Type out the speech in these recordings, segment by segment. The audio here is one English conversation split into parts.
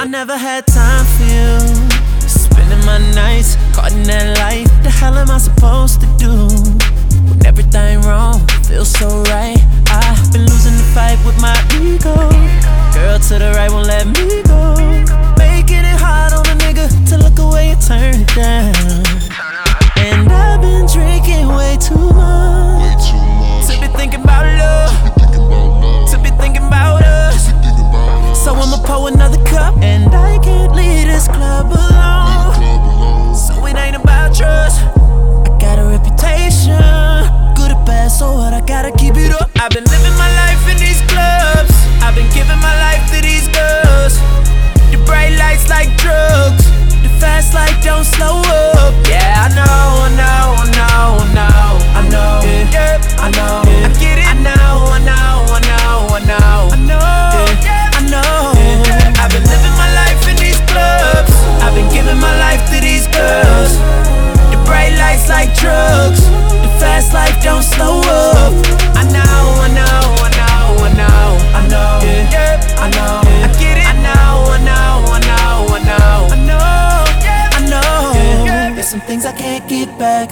I never had time for you. Spending my nights caught in that light. The hell am I supposed to do? When everything wrong feels so right. I've been losing the fight with my ego. Girl to the right won't let me go. Making it hard on a nigga to look away and turn it down. And I've been drinking way too much to be thinking about love, to be thinking about us. So I'ma pour another cup, and I can't leave this club alone. So it ain't about trust. I got a reputation, good or bad, so what? I gotta keep it up. I've been living my life in these clubs. I've been giving my life to these girls. The bright lights like drugs, the fast life don't slow up. Yeah, I know, I know, I know, I know, I know, yeah, I know, I get it. I know, I know, I know, I know, I know, I know. I've been living my life in these clubs. I've been giving my life to these girls. The bright lights like drugs, the fast life don't slow up. I know, I know, I know, I know, I know, yeah, I know, I get it. I know, I know, I know, I know, I know, I know. There's some things I can't get back.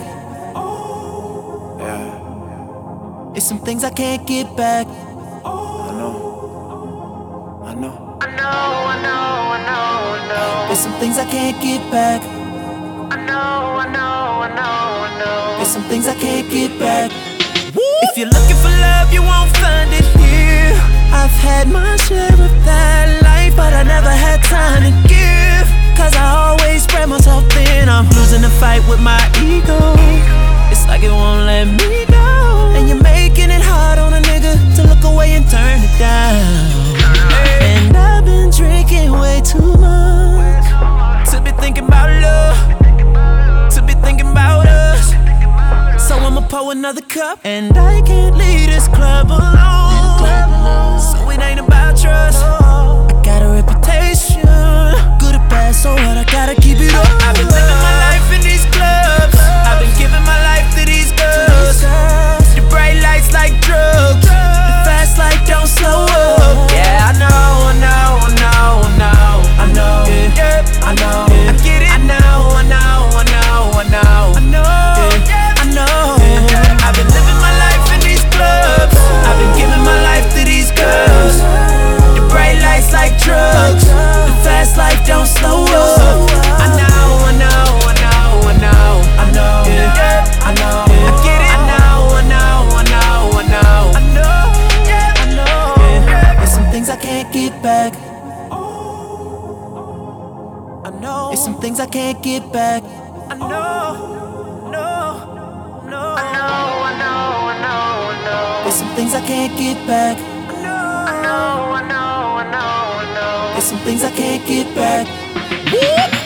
There's some things I can't get back. I know, I know, I know, I know, I know, I know. There's some things I can't get back. I know, I know, I know, I know. There's some things I can't get back. If you're looking for love, you won't find it here. I've had my share of that life, but I never had time to give. Cause I always spread myself thin. I'm losing the fight with my ego. It's like it won't let me go. And you're making it hard on a nigga to look away and turn it down. And I've been drinking way too much to be thinking about love, to be thinking about us. So I'ma pour another cup, and I can't leave this club alone. So it ain't about trust. I got a reputation, good or bad, so what? I gotta keep it up. I've been living my life in these clubs. I've been giving my life to these girls. The bright lights like drugs, the fast life don't slow up. Yeah, I know, I know, I know, I know, I know, yeah, I know, I get it. I know, I know, I know, I know, I know, I know. I've been living my life in these clubs. I've been giving my life to these girls. The bright lights like drugs, the fast life don't slow up. I know, I know, I know, I know, I know, yeah, I know, I get it. I know, I know, I know, I know, I know, I know. There's some things I can't get back. I know. There's some things I can't get back. I know, no, no. I know, I know, I know, I know. There's some things I can't get back. I know, I know, I know, I know, I know. There's some things I can't get back.